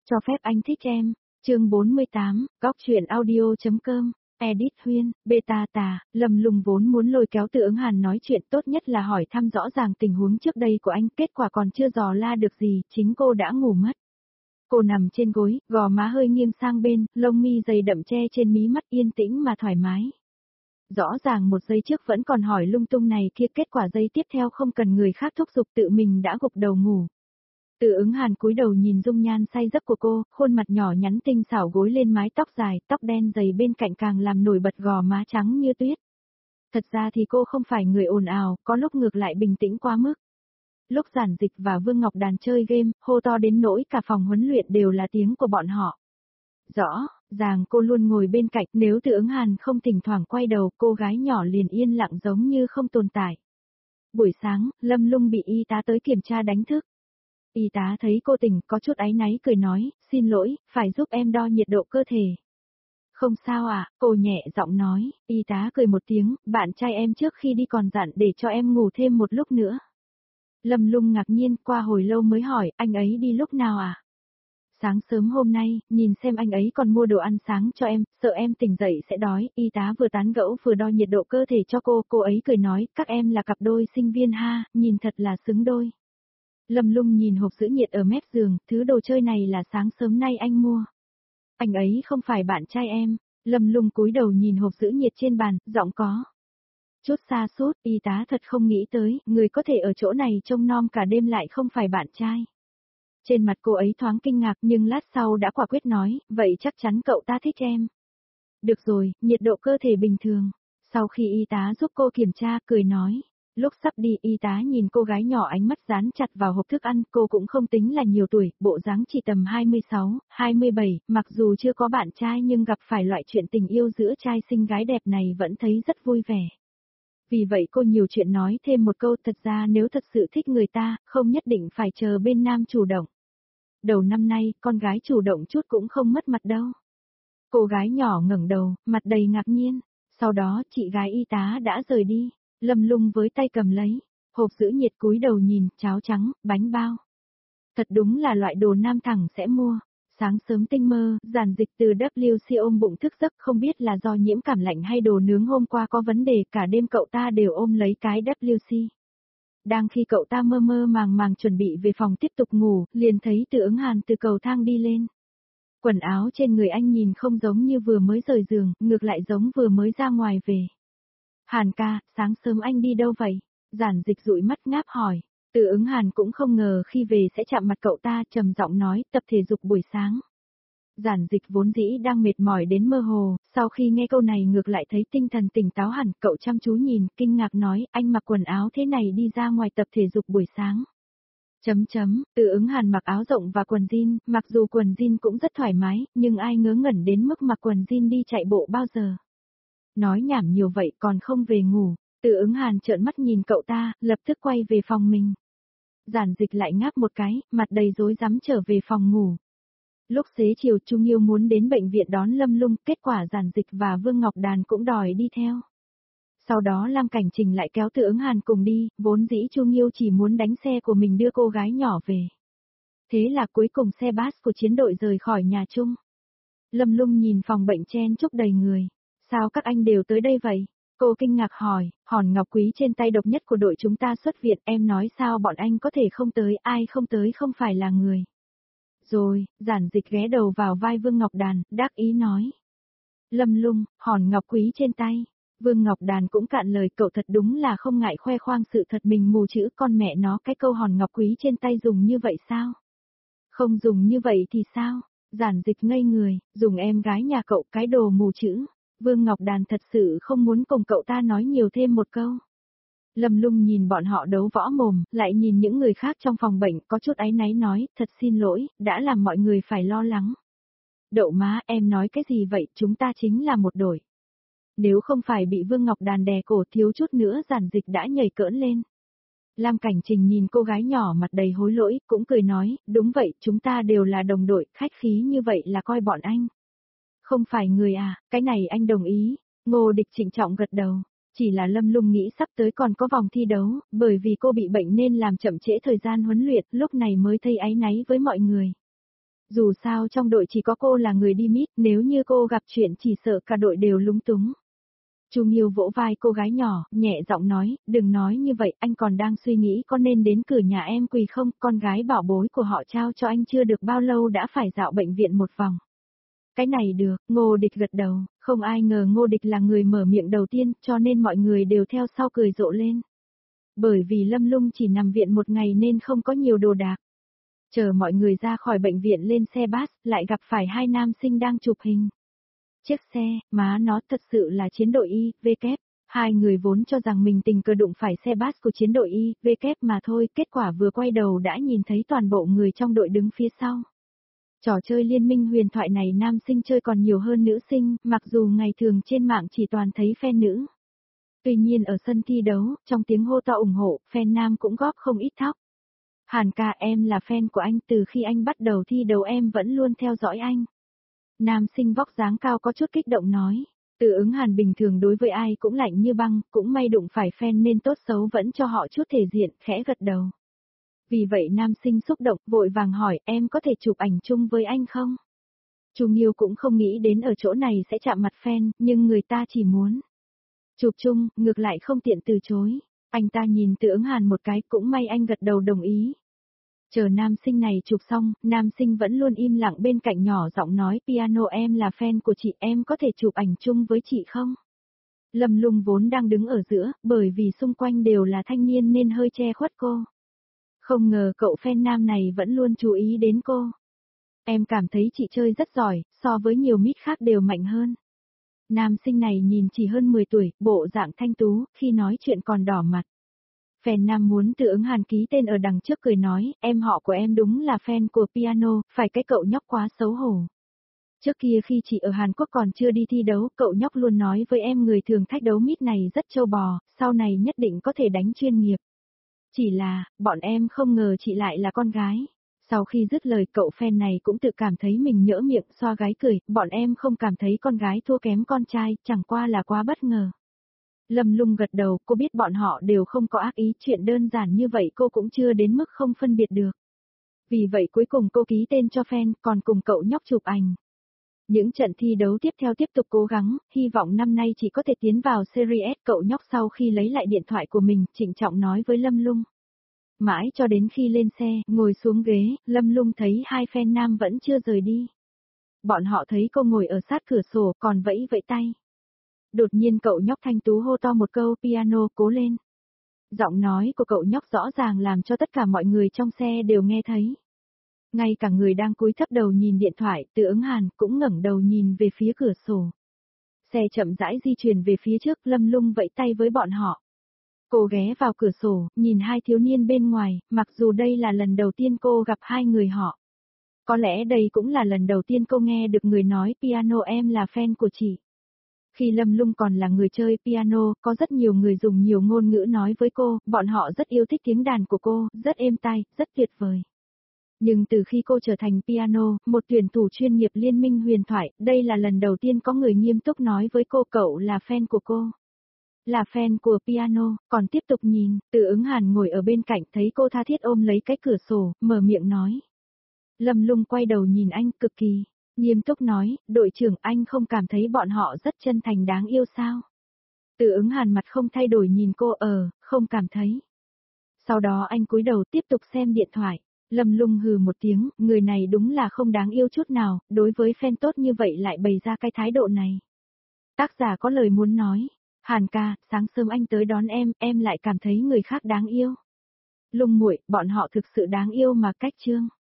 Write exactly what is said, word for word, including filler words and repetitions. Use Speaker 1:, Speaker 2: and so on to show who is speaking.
Speaker 1: Cho phép anh thích em. Chương bốn mươi tám, góc truyện audio.com. Edit Huyên, Beta Tà, Lâm Lung vốn muốn lôi kéo Từ Ứng Hàn nói chuyện, tốt nhất là hỏi thăm rõ ràng tình huống trước đây của anh, kết quả còn chưa dò la được gì, chính cô đã ngủ mất. Cô nằm trên gối, gò má hơi nghiêng sang bên, lông mi dày đậm che trên mí mắt, yên tĩnh mà thoải mái. Rõ ràng một giây trước vẫn còn hỏi lung tung này kia, kết quả giây tiếp theo không cần người khác thúc giục tự mình đã gục đầu ngủ. Từ Ứng Hàn cúi đầu nhìn dung nhan say giấc của cô, khuôn mặt nhỏ nhắn tinh xảo gối lên mái tóc dài, tóc đen dày bên cạnh càng làm nổi bật gò má trắng như tuyết. Thật ra thì cô không phải người ồn ào, có lúc ngược lại bình tĩnh quá mức. Lúc Giản Dịch và Vương Ngọc Đàn chơi game, hô to đến nỗi cả phòng huấn luyện đều là tiếng của bọn họ. Rõ ràng cô luôn ngồi bên cạnh, nếu Từ Ứng Hàn không thỉnh thoảng quay đầu, cô gái nhỏ liền yên lặng giống như không tồn tại. Buổi sáng, Lâm Lung bị y tá tới kiểm tra đánh thức. Y tá thấy cô tỉnh, có chút áy náy cười nói, xin lỗi, phải giúp em đo nhiệt độ cơ thể. Không sao à, cô nhẹ giọng nói, y tá cười một tiếng, bạn trai em trước khi đi còn dặn để cho em ngủ thêm một lúc nữa. Lâm Lung ngạc nhiên, qua hồi lâu mới hỏi, anh ấy đi lúc nào à? Sáng sớm hôm nay, nhìn xem anh ấy còn mua đồ ăn sáng cho em, sợ em tỉnh dậy sẽ đói, y tá vừa tán gẫu vừa đo nhiệt độ cơ thể cho cô, cô ấy cười nói, các em là cặp đôi sinh viên ha, nhìn thật là xứng đôi. Lâm Lung nhìn hộp giữ nhiệt ở mép giường, thứ đồ chơi này là sáng sớm nay anh mua. Anh ấy không phải bạn trai em. Lâm Lung cúi đầu nhìn hộp giữ nhiệt trên bàn, giọng có chút xa sút, y tá thật không nghĩ tới, người có thể ở chỗ này trông nom cả đêm lại không phải bạn trai. Trên mặt cô ấy thoáng kinh ngạc nhưng lát sau đã quả quyết nói, vậy chắc chắn cậu ta thích em. Được rồi, nhiệt độ cơ thể bình thường. Sau khi y tá giúp cô kiểm tra, cười nói. Lúc sắp đi, y tá nhìn cô gái nhỏ ánh mắt dán chặt vào hộp thức ăn, cô cũng không tính là nhiều tuổi, bộ dáng chỉ tầm hai mươi sáu, hai mươi bảy, mặc dù chưa có bạn trai nhưng gặp phải loại chuyện tình yêu giữa trai xinh gái đẹp này vẫn thấy rất vui vẻ. Vì vậy cô nhiều chuyện nói thêm một câu, thật ra nếu thật sự thích người ta, không nhất định phải chờ bên nam chủ động. Đầu năm nay, con gái chủ động chút cũng không mất mặt đâu. Cô gái nhỏ ngẩng đầu, mặt đầy ngạc nhiên, sau đó chị gái y tá đã rời đi. Lâm Lung với tay cầm lấy, hộp giữ nhiệt cúi đầu nhìn, cháo trắng, bánh bao. Thật đúng là loại đồ nam thẳng sẽ mua. Sáng sớm tinh mơ, Giản Dịch từ W C ôm bụng thức giấc, không biết là do nhiễm cảm lạnh hay đồ nướng hôm qua có vấn đề, cả đêm cậu ta đều ôm lấy cái W C. Đang khi cậu ta mơ mơ màng màng chuẩn bị về phòng tiếp tục ngủ, liền thấy Từ Ứng Hàn từ cầu thang đi lên. Quần áo trên người anh nhìn không giống như vừa mới rời giường, ngược lại giống vừa mới ra ngoài về. Hàn ca, sáng sớm anh đi đâu vậy? Giản Dịch dụi mắt ngáp hỏi. Từ Ứng Hàn cũng không ngờ khi về sẽ chạm mặt cậu ta, trầm giọng nói, tập thể dục buổi sáng. Giản Dịch vốn dĩ đang mệt mỏi đến mơ hồ, sau khi nghe câu này ngược lại thấy tinh thần tỉnh táo hẳn, cậu chăm chú nhìn, kinh ngạc nói, anh mặc quần áo thế này đi ra ngoài tập thể dục buổi sáng. Chấm chấm, Từ Ứng Hàn mặc áo rộng và quần jean, mặc dù quần jean cũng rất thoải mái, nhưng ai ngớ ngẩn đến mức mặc quần jean đi chạy bộ bao giờ. Nói nhảm nhiều vậy còn không về ngủ. Từ Ứng Hàn trợn mắt nhìn cậu ta, lập tức quay về phòng mình. Giản Dịch lại ngáp một cái, mặt đầy rối rắm trở về phòng ngủ. Lúc xế chiều Trung Yêu muốn đến bệnh viện đón Lâm Lung, kết quả Giản Dịch và Vương Ngọc Đàn cũng đòi đi theo. Sau đó Lam Cảnh Trình lại kéo Từ Ứng Hàn cùng đi, vốn dĩ Trung Yêu chỉ muốn đánh xe của mình đưa cô gái nhỏ về. Thế là cuối cùng xe bus của chiến đội rời khỏi nhà chung. Lâm Lung nhìn phòng bệnh chen chúc đầy người. Sao các anh đều tới đây vậy? Cô kinh ngạc hỏi, hòn ngọc quý trên tay độc nhất của đội chúng ta xuất viện, em nói sao bọn anh có thể không tới, ai không tới không phải là người. Rồi, Giản Dịch ghé đầu vào vai Vương Ngọc Đàn, đắc ý nói. Lâm Lung, hòn ngọc quý trên tay. Vương Ngọc Đàn cũng cạn lời, cậu thật đúng là không ngại khoe khoang sự thật mình mù chữ, con mẹ nó, cái câu hòn ngọc quý trên tay dùng như vậy sao? Không dùng như vậy thì sao? Giản Dịch ngây người, dùng em gái nhà cậu cái đồ mù chữ. Vương Ngọc Đàn thật sự không muốn cùng cậu ta nói nhiều thêm một câu. Lâm Lung nhìn bọn họ đấu võ mồm, lại nhìn những người khác trong phòng bệnh, có chút áy náy nói, thật xin lỗi, đã làm mọi người phải lo lắng. Đậu má, em nói cái gì vậy, chúng ta chính là một đội. Nếu không phải bị Vương Ngọc Đàn đè cổ thiếu chút nữa Giản Dịch đã nhảy cỡn lên. Lam Cảnh Trình nhìn cô gái nhỏ mặt đầy hối lỗi, cũng cười nói, đúng vậy, chúng ta đều là đồng đội, khách khí như vậy là coi bọn anh. Không phải người à, cái này anh đồng ý. Ngô Địch trịnh trọng gật đầu. Chỉ là Lâm Lung nghĩ sắp tới còn có vòng thi đấu, bởi vì cô bị bệnh nên làm chậm trễ thời gian huấn luyện, lúc này mới thấy áy náy với mọi người. Dù sao trong đội chỉ có cô là người đi mít, nếu như cô gặp chuyện chỉ sợ cả đội đều lúng túng. Chu Nghiêu vỗ vai cô gái nhỏ, nhẹ giọng nói, đừng nói như vậy, anh còn đang suy nghĩ có nên đến cửa nhà em quỳ không, con gái bảo bối của họ trao cho anh chưa được bao lâu đã phải dạo bệnh viện một vòng. Cái này được, Ngô Địch gật đầu, không ai ngờ Ngô Địch là người mở miệng đầu tiên, cho nên mọi người đều theo sau cười rộ lên. Bởi vì Lâm Lung chỉ nằm viện một ngày nên không có nhiều đồ đạc. Chờ mọi người ra khỏi bệnh viện lên xe bus, lại gặp phải hai nam sinh đang chụp hình. Chiếc xe, má nó thật sự là chiến đội Y, V kép. Hai người vốn cho rằng mình tình cờ đụng phải xe bus của chiến đội Y, V kép mà thôi, kết quả vừa quay đầu đã nhìn thấy toàn bộ người trong đội đứng phía sau. Trò chơi liên minh huyền thoại này nam sinh chơi còn nhiều hơn nữ sinh, mặc dù ngày thường trên mạng chỉ toàn thấy fan nữ. Tuy nhiên ở sân thi đấu, trong tiếng hô to ủng hộ, fan nam cũng góp không ít thóc. Hàn ca, em là fan của anh, từ khi anh bắt đầu thi đấu em vẫn luôn theo dõi anh. Nam sinh vóc dáng cao có chút kích động nói. Từ ứng Hàn bình thường đối với ai cũng lạnh như băng, cũng may đụng phải fan nên tốt xấu vẫn cho họ chút thể diện, khẽ gật đầu. Vì vậy nam sinh xúc động, vội vàng hỏi, em có thể chụp ảnh chung với anh không? Chu Nghiêu cũng không nghĩ đến ở chỗ này sẽ chạm mặt fan, nhưng người ta chỉ muốn chụp chung, ngược lại không tiện từ chối. Anh ta nhìn Từ ứng Hàn một cái, cũng may anh gật đầu đồng ý. Chờ nam sinh này chụp xong, nam sinh vẫn luôn im lặng bên cạnh nhỏ giọng nói, piano em là fan của chị, em có thể chụp ảnh chung với chị không? Lâm Lung vốn đang đứng ở giữa, bởi vì xung quanh đều là thanh niên nên hơi che khuất cô. Không ngờ cậu fan nam này vẫn luôn chú ý đến cô. Em cảm thấy chị chơi rất giỏi, so với nhiều mít khác đều mạnh hơn. Nam sinh này nhìn chỉ hơn mười tuổi, bộ dạng thanh tú, khi nói chuyện còn đỏ mặt. Fan nam muốn Từ ứng Hàn ký tên ở đằng trước cười nói, em họ của em đúng là fan của piano, phải cái cậu nhóc quá xấu hổ. Trước kia khi chị ở Hàn Quốc còn chưa đi thi đấu, cậu nhóc luôn nói với em người thường thách đấu mít này rất trâu bò, sau này nhất định có thể đánh chuyên nghiệp. Chỉ là, bọn em không ngờ chị lại là con gái. Sau khi dứt lời cậu fan này cũng tự cảm thấy mình nhỡ miệng xoa gái cười, bọn em không cảm thấy con gái thua kém con trai, chẳng qua là quá bất ngờ. Lâm Lung gật đầu, cô biết bọn họ đều không có ác ý, chuyện đơn giản như vậy cô cũng chưa đến mức không phân biệt được. Vì vậy cuối cùng cô ký tên cho fan, còn cùng cậu nhóc chụp ảnh. Những trận thi đấu tiếp theo tiếp tục cố gắng, hy vọng năm nay chỉ có thể tiến vào Series S. Cậu nhóc sau khi lấy lại điện thoại của mình, trịnh trọng nói với Lâm Lung. Mãi cho đến khi lên xe, ngồi xuống ghế, Lâm Lung thấy hai fan nam vẫn chưa rời đi. Bọn họ thấy cô ngồi ở sát cửa sổ còn vẫy vẫy tay. Đột nhiên cậu nhóc thanh tú hô to một câu, piano, cố lên. Giọng nói của cậu nhóc rõ ràng làm cho tất cả mọi người trong xe đều nghe thấy. Ngay cả người đang cúi thấp đầu nhìn điện thoại, Từ ứng Hàn cũng ngẩng đầu nhìn về phía cửa sổ. Xe chậm rãi di chuyển về phía trước, Lâm Lung vẫy tay với bọn họ. Cô ghé vào cửa sổ, nhìn hai thiếu niên bên ngoài, mặc dù đây là lần đầu tiên cô gặp hai người họ. Có lẽ đây cũng là lần đầu tiên cô nghe được người nói piano em là fan của chị. Khi Lâm Lung còn là người chơi piano, có rất nhiều người dùng nhiều ngôn ngữ nói với cô, bọn họ rất yêu thích tiếng đàn của cô, rất êm tai, rất tuyệt vời. Nhưng từ khi cô trở thành piano, một tuyển thủ chuyên nghiệp liên minh huyền thoại, đây là lần đầu tiên có người nghiêm túc nói với cô cậu là fan của cô. Là fan của piano, còn tiếp tục nhìn, Từ ứng Hàn ngồi ở bên cạnh thấy cô tha thiết ôm lấy cái cửa sổ, mở miệng nói. Lâm Lung quay đầu nhìn anh cực kỳ, nghiêm túc nói, đội trưởng anh không cảm thấy bọn họ rất chân thành đáng yêu sao? Từ ứng Hàn mặt không thay đổi nhìn cô ờ, không cảm thấy. Sau đó anh cúi đầu tiếp tục xem điện thoại. Lâm Lung hừ một tiếng, người này đúng là không đáng yêu chút nào, đối với fan tốt như vậy lại bày ra cái thái độ này. Tác giả có lời muốn nói, Hàn ca, sáng sớm anh tới đón em, em lại cảm thấy người khác đáng yêu. Lung muội, bọn họ thực sự đáng yêu mà cách chương.